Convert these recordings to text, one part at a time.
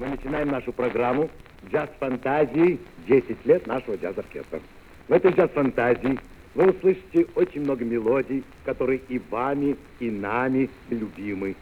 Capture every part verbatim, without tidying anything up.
Мы начинаем нашу программу «Джаз-фантазии. десять лет нашего джаз-оркестра». В этой джаз-фантазии вы услышите очень много мелодий, которые и вами, и нами любимы.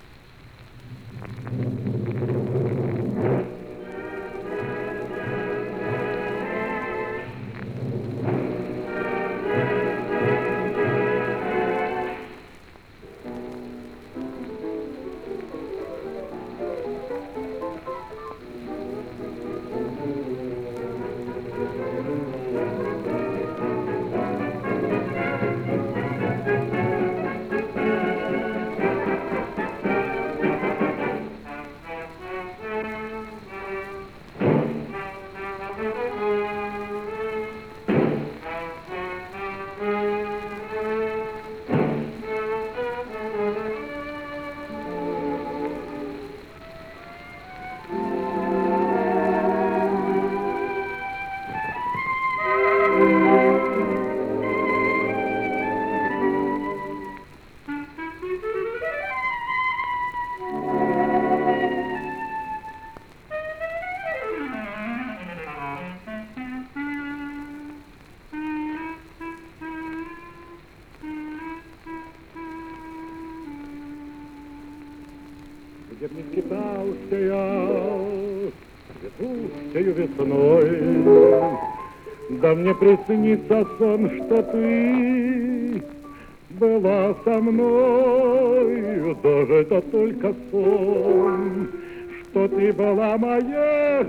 Где б не скитался я цветущею весной, да мне приснится сон, что ты была со мной, даже это только сон, что ты была моей,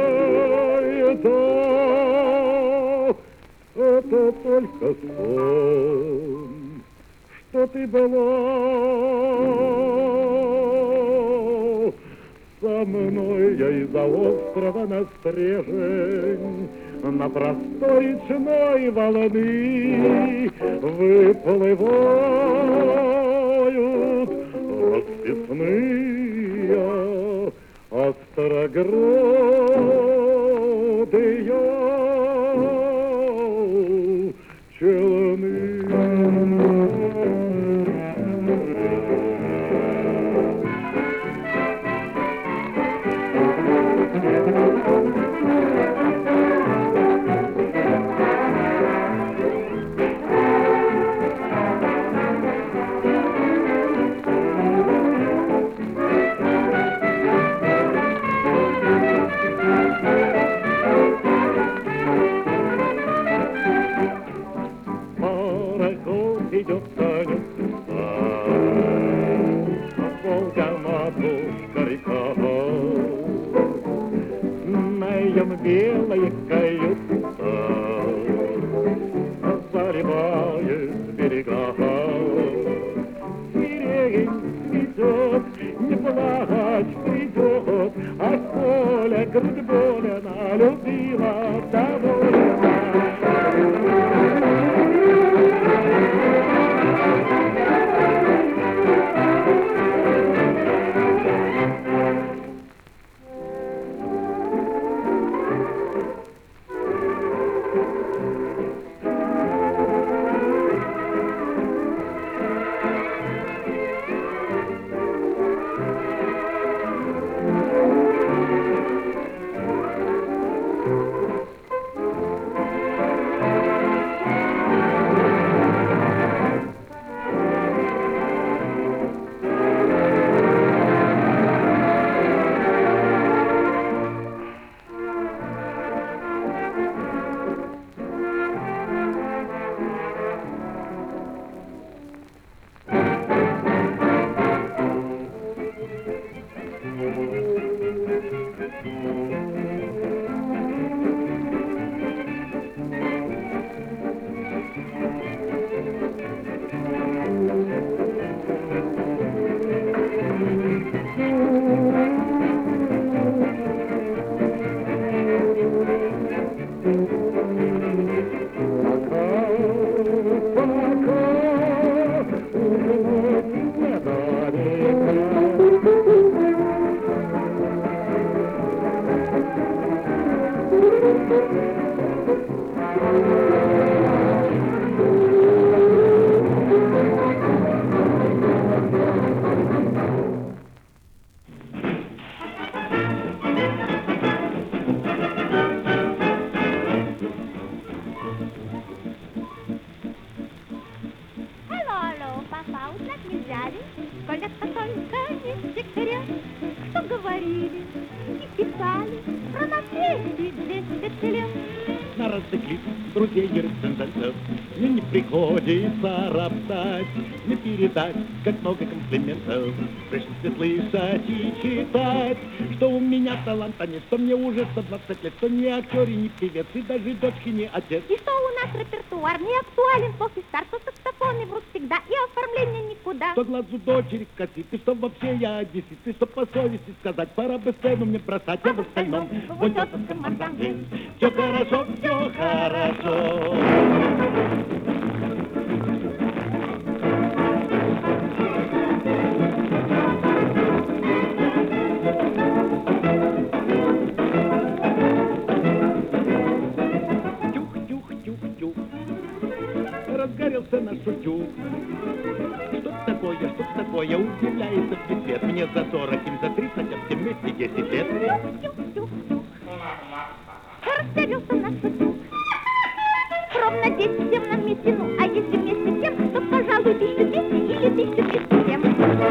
да, это только сон, что ты была со мной. Я из-за острова на стрежень, на простой речной волны выплывают расписные острогрудые челны. Идет Танюшка, Волга-матушка река, на ее белая каюта заливает берега. Сирень цветет, не плачь придет, а Коля грудь болена, любила довольна. учились и писали про на свете двести лет. На разных лиц, друзей и рецензентов мне не приходится роптать, не передать, как много комплиментов пришлось слышать и читать, что у меня таланта нет, что мне уже сто двадцать лет, что не актер и не певец, и даже дочки не отец. И что у нас репертуар не актуален после старта, саксофоны врут всегда и оформление никуда. Что глазу дочери косит, и что вообще я одессит, и что по совести сказать, пора бы сцену мне бросать, а в остальном вот тетушкам ансамбль. Все хорошо, все хорошо. Тюх-тюх-тюх-тюх, разгорелся наш утюг. Что такое, что такое, удивляется пипец. Мне за сорок, им за тридцать, а всем вместе десять лет. Тюх-тюх-тюх, разгорелся наш утюг. Ровно десять всем на вместе, ну а если вместе всем, то, пожалуй, тысячу двести или тысячу двести семь.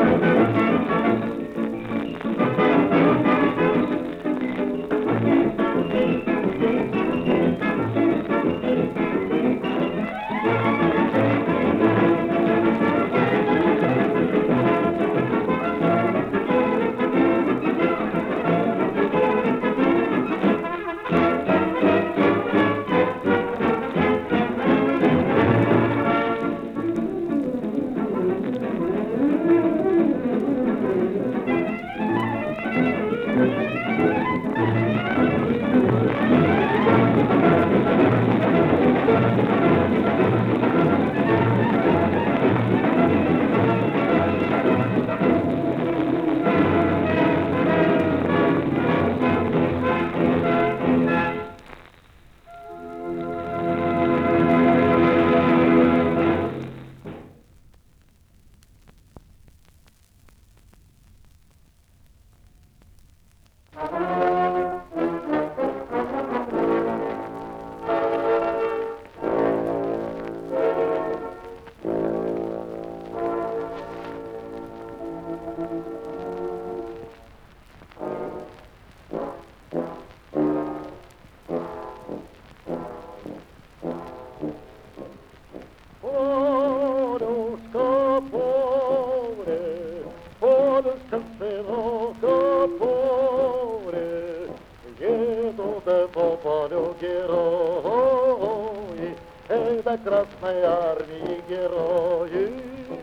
Красной армии герои,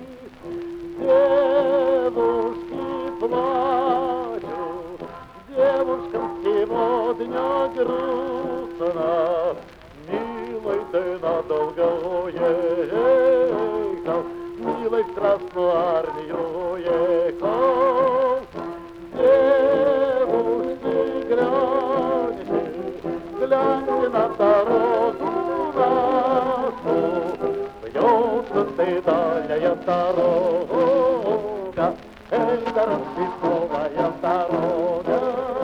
девушки плачут, девушкам сегодня грустно, милый, ты надолго уехал, милый, в Красную армию уехал. Девушки, гляньте, гляньте на дорогу нашу, бьется ты дальняя дорога, это Рождественская дорога.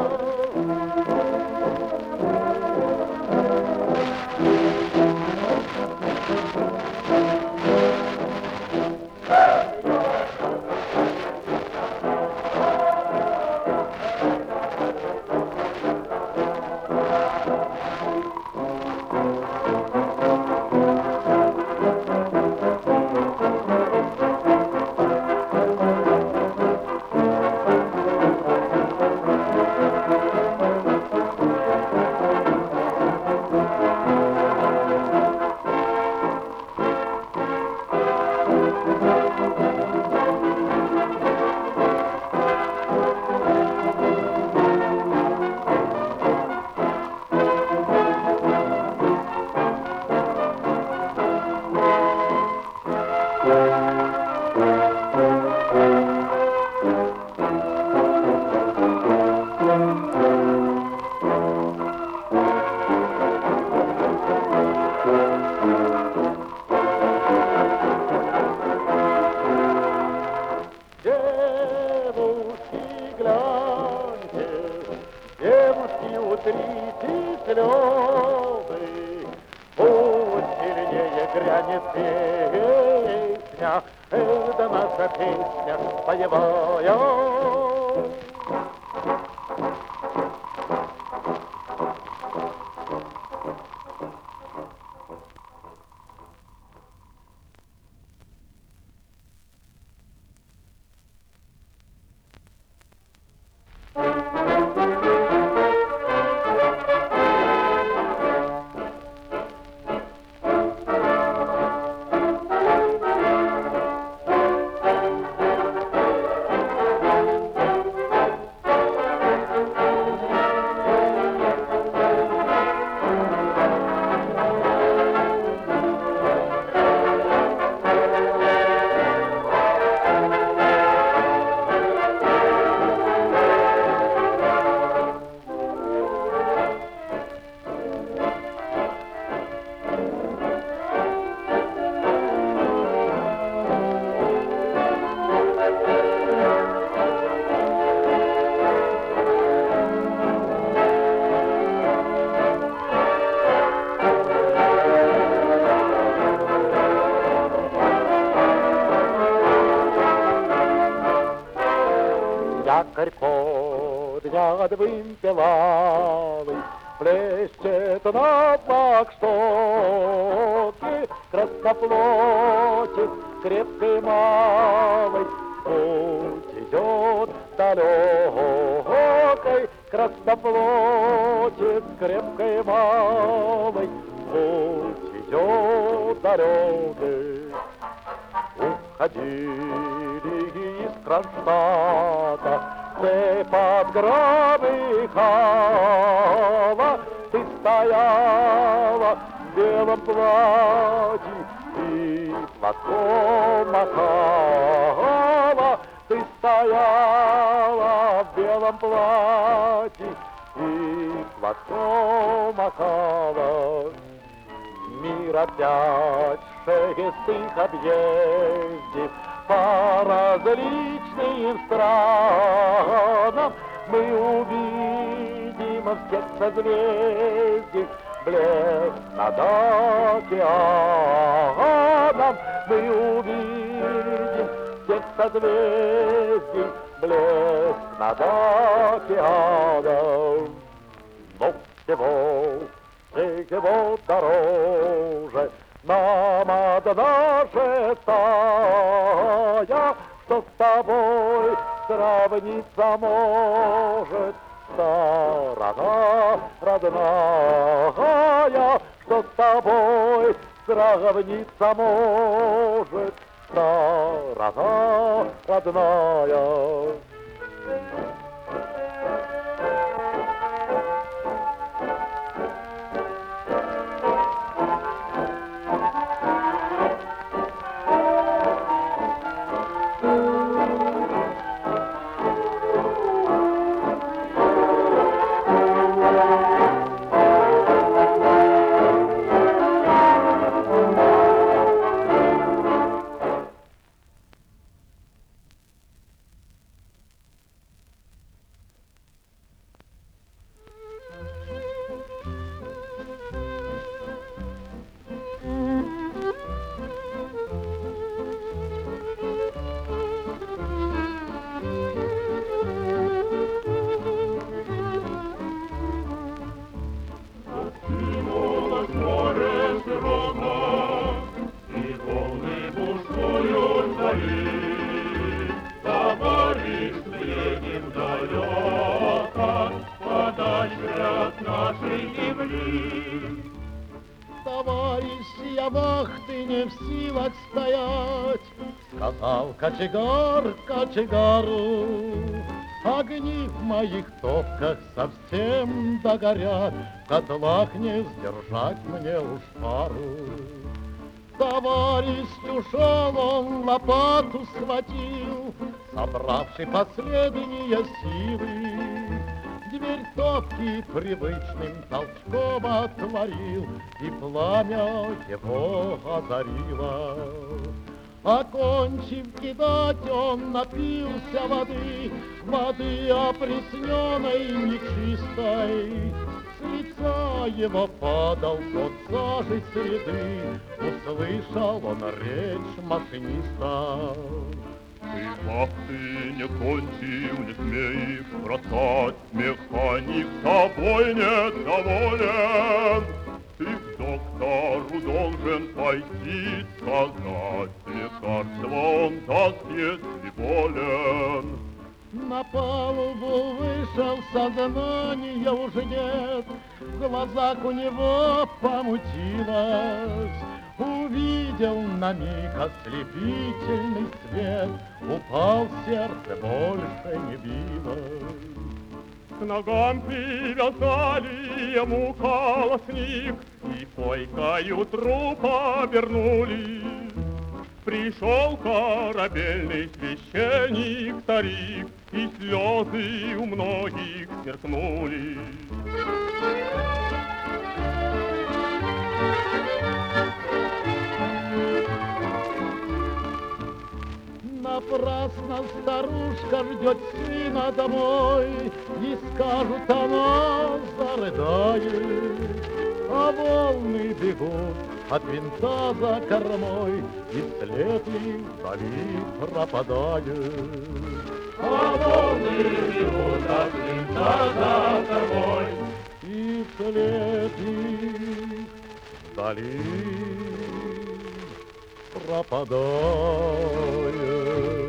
грянет песня, это наша песня боевая. якорь поднят вымпелавый, плещет на флагштоке красноплотик крепкой малой. Путь идет далекой, красноплотик крепкой малой. Путь идет далекой. Уходили из Кронштадта цепь гробыхала. Ты стояла в белом платье и платком махала. Ты стояла в белом платье и платком махала. Мир опять шестых объездив по различным странам. Мы увидим всех созвездий блеск над океаном. Мы увидим всех созвездий блеск над океаном. Но всего всего дороже нам одна шестая, что с тобой сравниться может сторона родная, что с тобой сравниться может сторона родная. Кочегар кочегару, огни в моих топках совсем догорят, в котлах не сдержать мне уж пару. Товарищ ушел, он лопату схватил, собравший последние силы. Дверь топки привычным толчком отворил, и пламя его озарило. Окончив кидать, он напился воды, воды опресненной, нечистой. С лица его падал тот сажей среды, услышал он речь машиниста. Ты вахты не кончил, не смеешь бросать, механик тобой недоволен. Ты к доктору должен пойти сказать, лекарство он даст, если болен. На палубу вышел, сознания уже нет, в глазах у него помутилось. Увидел на миг ослепительный свет, упал сердце, больше не билось. К ногам привязали ему колосник и койкою трупа вернули. Пришел корабельный священник старик, и слезы у многих сверкнули. Напрасно старушка ждет сына домой, и скажут, она зарыдает. А волны бегут от винта за кормой, и след их вдали пропадает. а волны бегут от клинка за тобой. И вслед их вдали пропадает.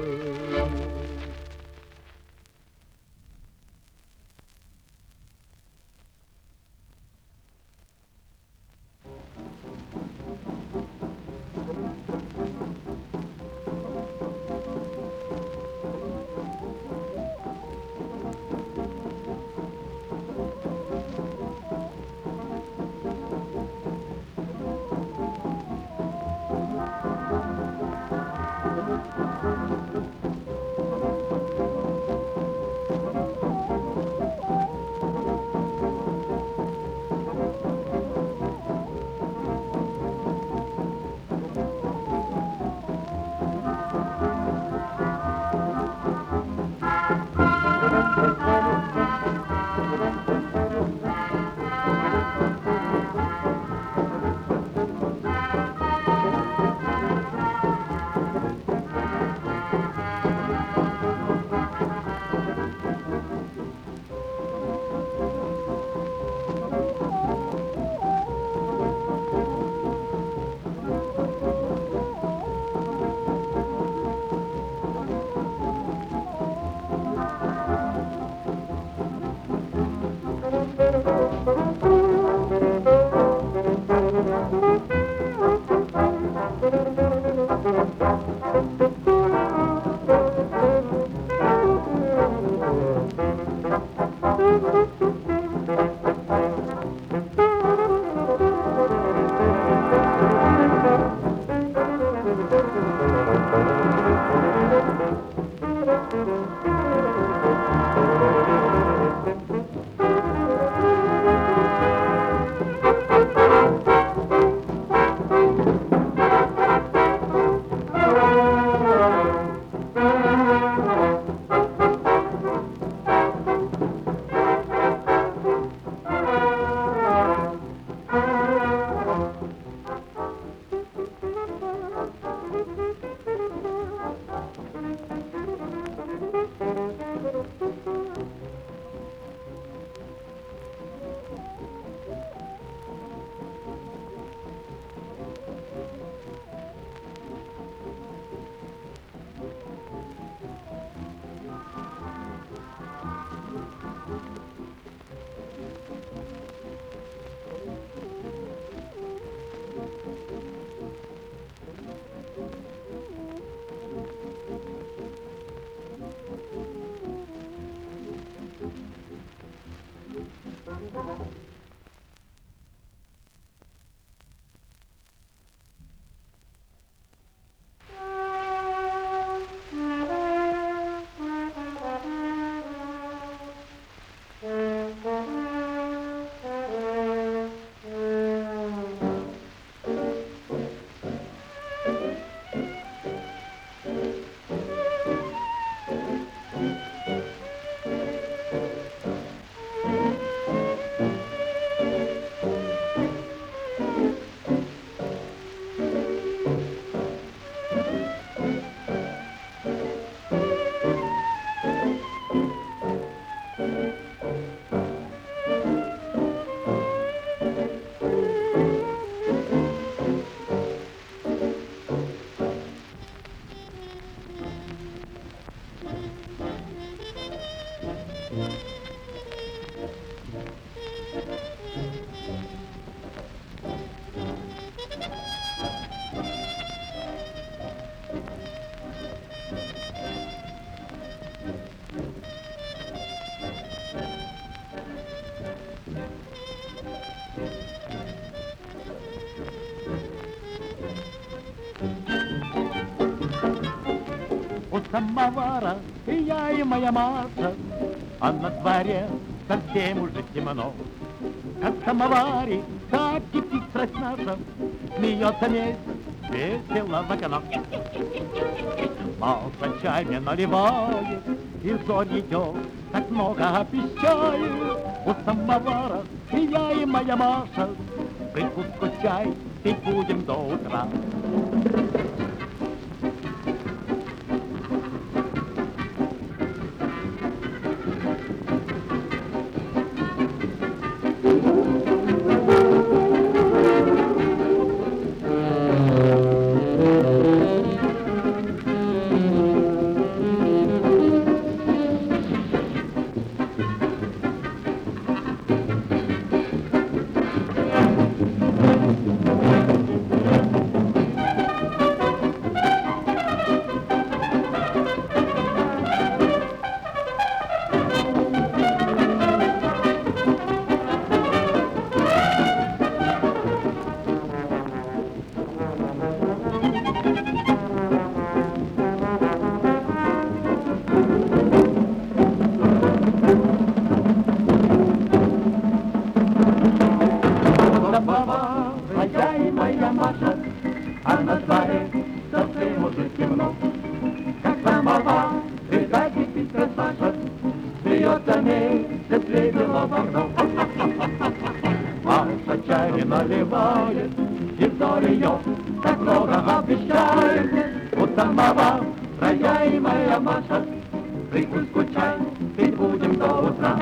У самовара и я, и моя Маша, а на дворе совсем уже темно. Как в самоваре, так кипит страсть наша, смеется месть весело в окно. Маша чай мне наливает, и зорь идет, так много обещает. У самовара и я, и моя Маша, прикуску чай пить будем до утра. давно. Маша чай наливает, и вдоль ее так много обещает. У самого рая, моя Маша, прикусь, скучай, пить будем до утра.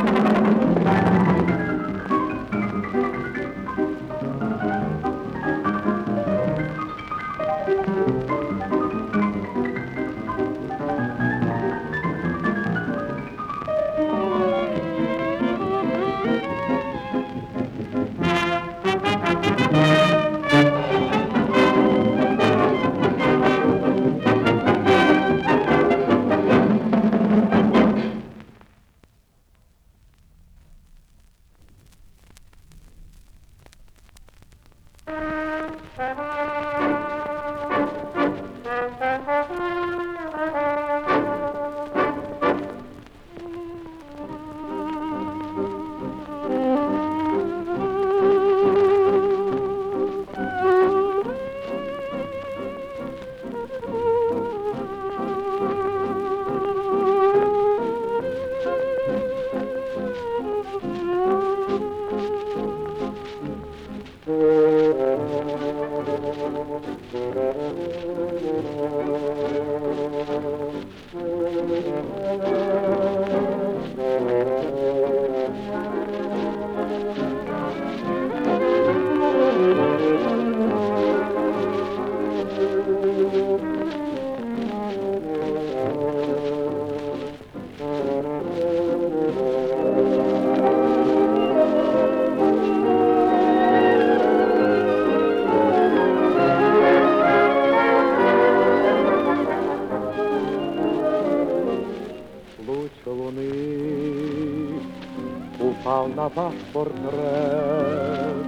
На ваш портрет,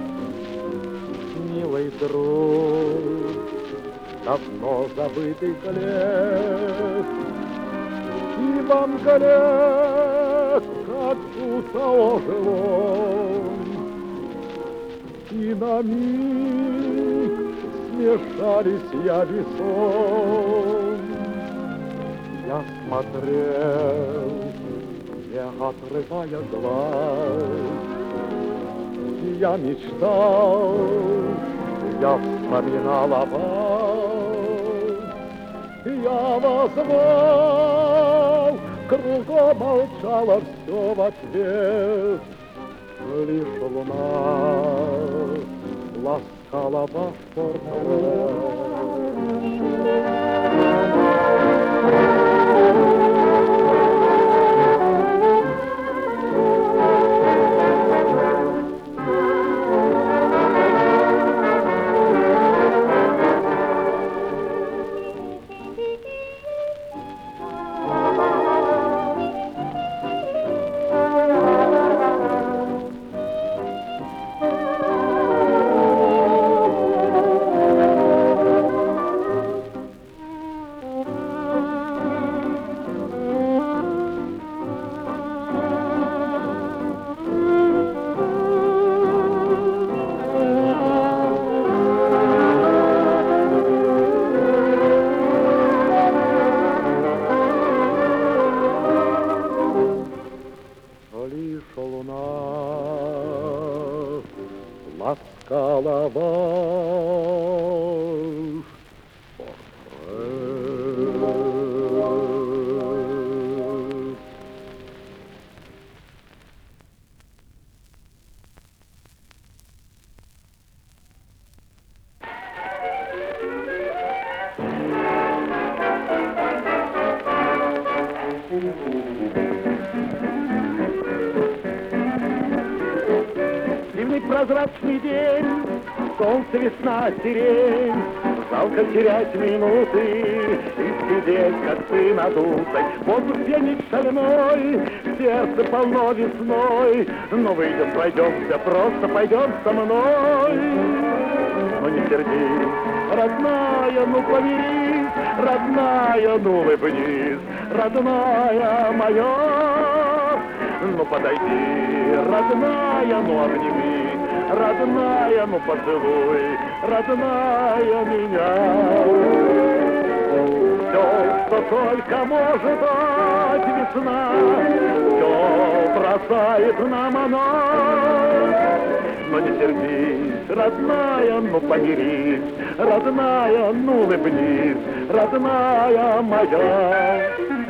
милый друг, давно забытый след, и вам горят, как будто ожил он, и на миг смешались я весон. Я смотрел, не отрывая глаз, я мечтал, я вспоминал о вас, я вас звал, кругом молчало все в ответ, лишь луна ласкала ваш портрет. Ласкала ваш портрет. Зимний прозрачный день, солнце, весна, сирень. Жалко терять минуты и сидеть, как ты надутой. Воздух пьянит шальной, сердце полно весной. Но выйдем, пройдемся, просто пойдем со мной. Но не сердись, родная, ну помирись, родная, ну улыбнись, родная моя. Ну подойди, родная, ну обними, родная, ну поцелуй, родная меня. Все, что только может дать весна, все, бросает нам оно. Но не сердись, родная, ну помирись, родная, ну улыбнись, родная моя.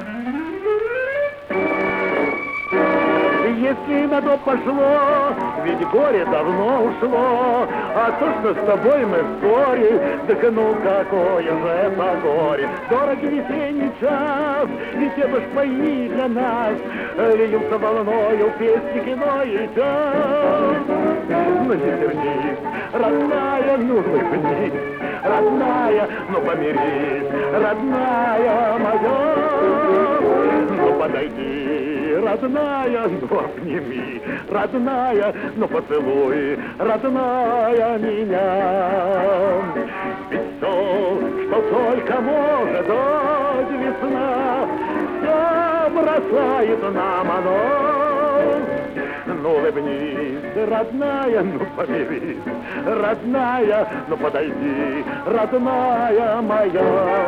Если на то пошло, ведь горе давно ушло, а то, что с тобой мы в ссоре, так ну какое же это горе. Дорогий весенний час, ведь это ж пойми для нас, льются волною песни, кино и час. Ну не сердись, родная, ну улыбнись, родная, ну помирись, родная моя. Ну подойди, родная, ну обними, родная, ну поцелуй, родная меня. Ведь все, что только может дать весна, все бросает нам оно. Ну улыбнись, родная, ну помирись, родная, ну подойди, родная моя.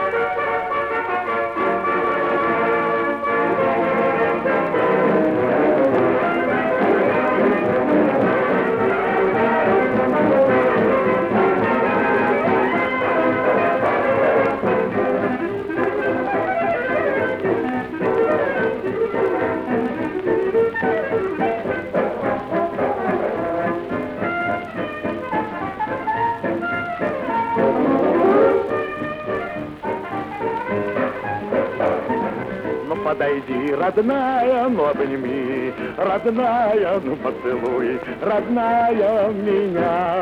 Подойди, родная, ну обними, родная, ну поцелуй, родная меня.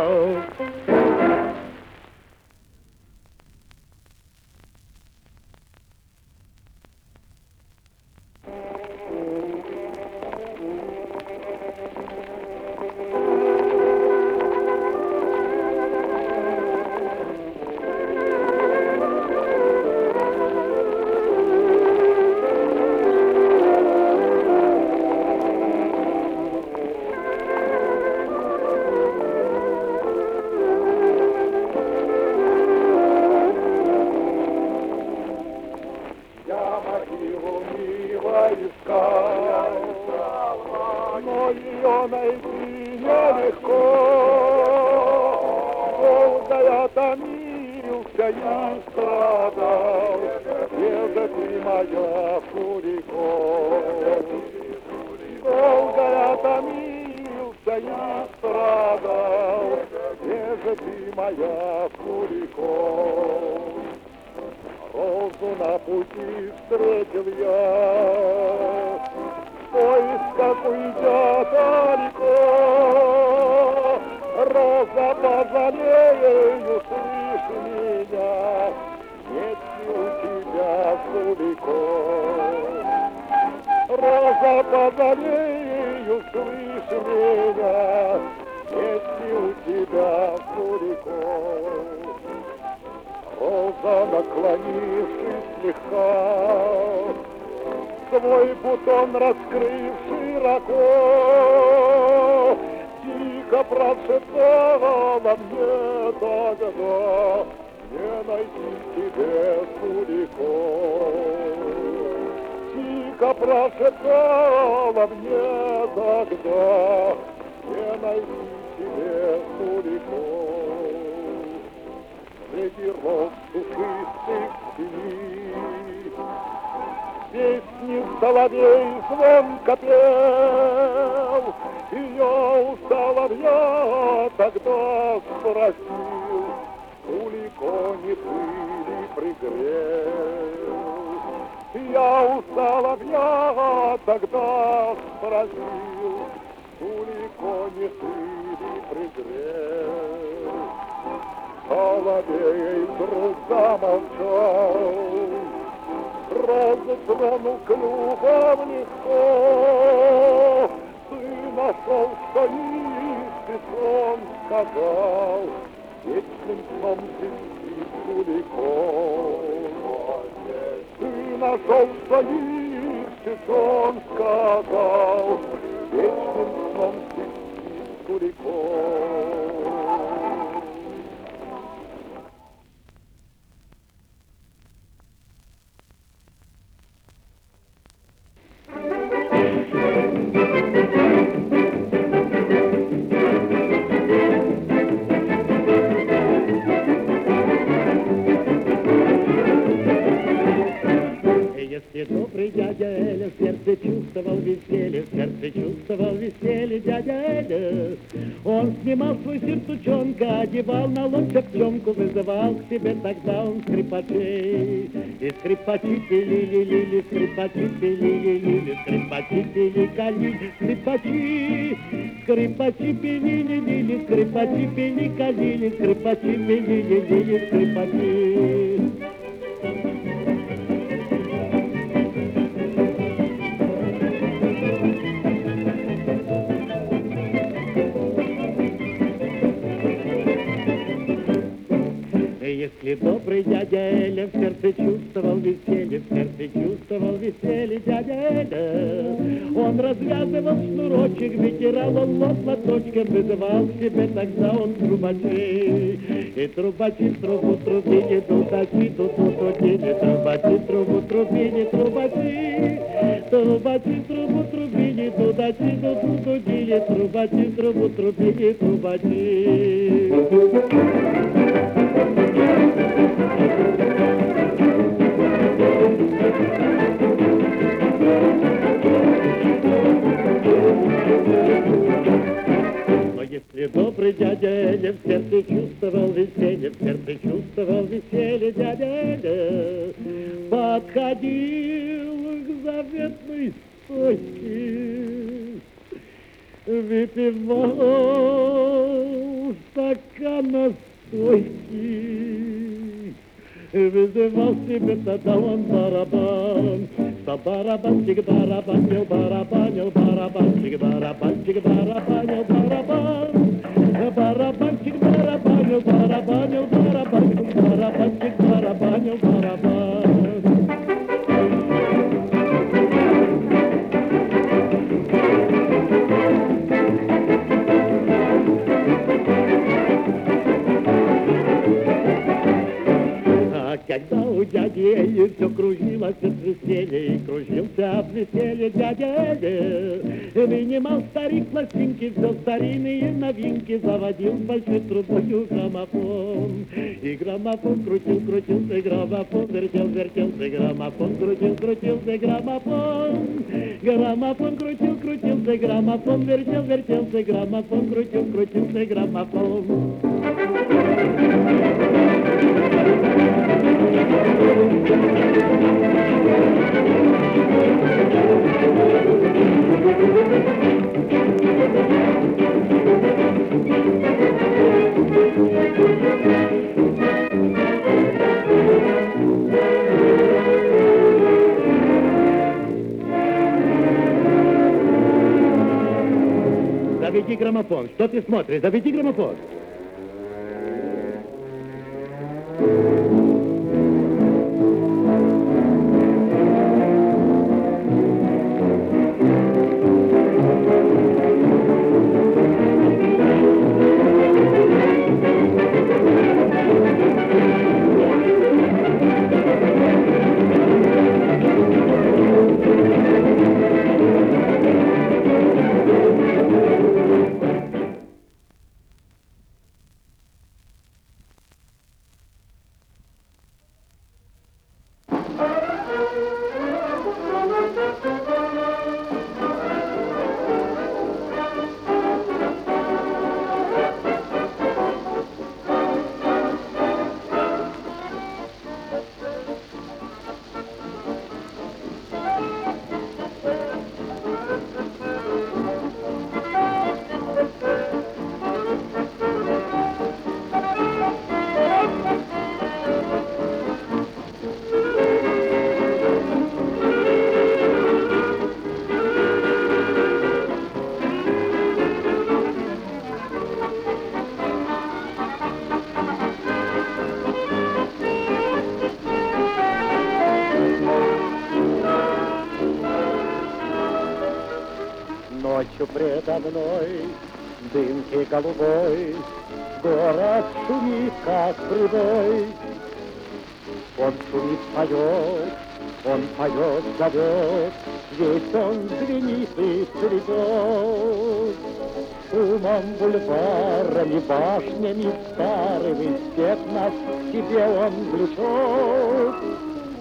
добрый дядя Эля в сердце чувствовал веселье, в сердце чувствовал веселье дядя Эля. Он снимал свой сюртучонка, одевал на лоб пчонку, вызывал к себе тогда он скрипачей. И скрипачи пили-ли-ли-ли, скрипачи пили-ли-ли-ли, скрипачи пили-кали, скрипачи, скрипачи пили-ли-ли-ли, скрипачи пили-кали, скрипачи пили-ли-ли-ли, скрипачи. Если добрый дядя Эля в сердце чувствовал веселье, в сердце чувствовал веселье дядя Эля, он развязывал шнурочек, вытирал он лоб платочком, вызывал к себе тогда он трубачей. И трубачи трубу трубили, дудачи дуду дудили, трубачи трубу трубили, трубачи, трубачи трубу трубили, дудачи дуду дудили, трубачи трубу трубили, трубачи. Но если добрый дядя Эля в сердце чувствовал веселье, в сердце чувствовал веселье дядя Эля, подходил к заветной стойке, выпивал стакан настойки, вызывал себе тогда он барабан. Барабанчик барабанил, барабанил, барабанчик барабанчик барабанил, барабан. Барабанчик барабанил, барабанил, барабанчик барабанчик барабанил, барабан. Когда у дяди Эли все кружилось от веселья, и кружился от веселья дядя Эля, вынимал старик пластинки, все старинные новинки, заводил большой трубою граммофон. И граммофон крутил, крутился, граммофон вертел, вертелся, граммофон крутил, крутился, граммофон. Граммофон крутил, крутился, граммофон вертел, вертелся, граммофон крутил, крутился, граммофон. Заведи граммофон. Что ты смотришь? Заведи граммофон. Ночью предо мной, дымки голубой, город шумит, как прибой. Он шумит, поет, он поет, зовет, весь он звенит и цветет. Шумом бульварами, башнями старыми свет нас к себе он влечет.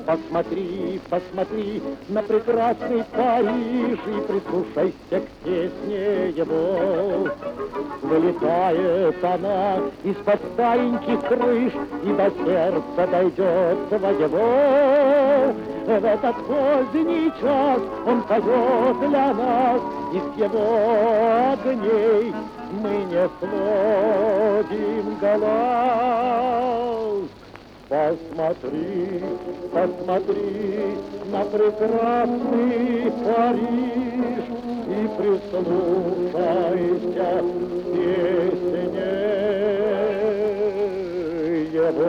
Посмотри, посмотри на прекрасный Париж и прислушайся к песне его. Вылетает она из-под стареньких крыш и до сердца дойдет своего. В этот поздний час он поет для нас, и с его огней мы не сводим глаз. Посмотри, посмотри на прекрасный Париж и прислушайся к песне его.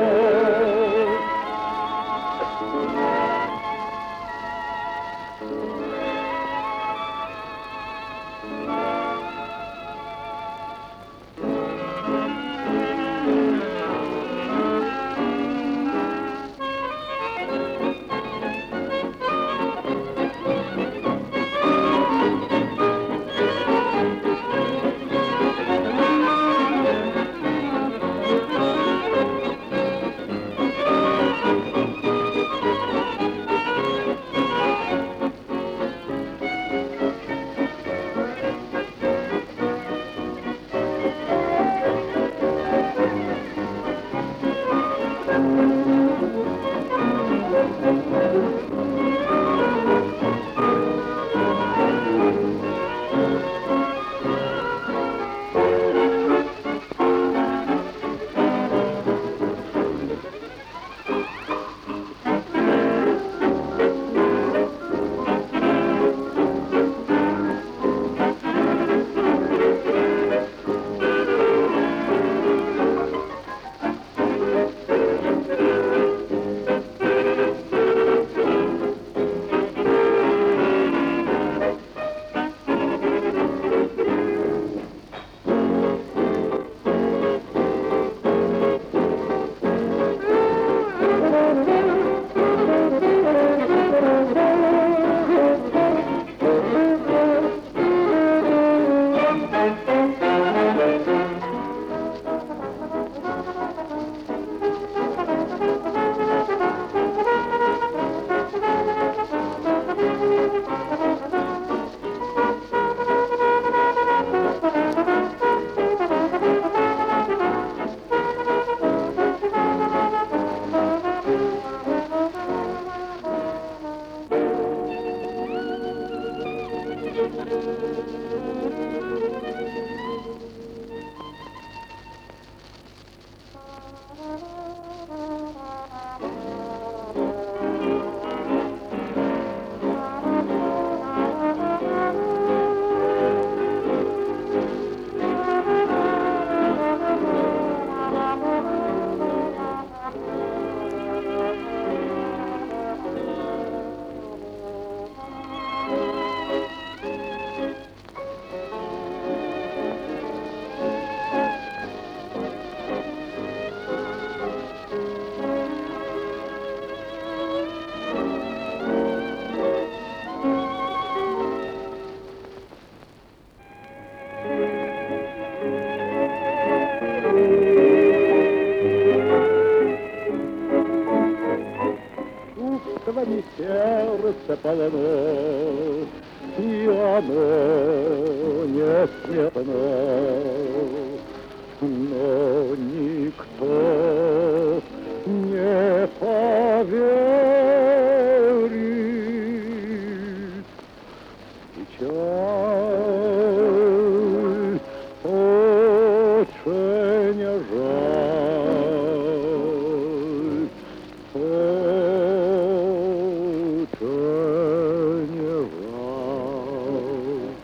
Чувствами сердце полно, и оно не смертно, но никто не поверит. Печаль очень жаль, очень жаль.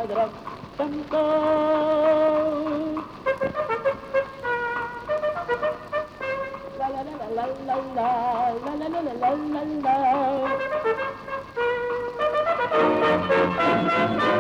драм, танка. Ла-ла-ла-ла-ла-ла, ла-ла-ла-ла-ла-ла.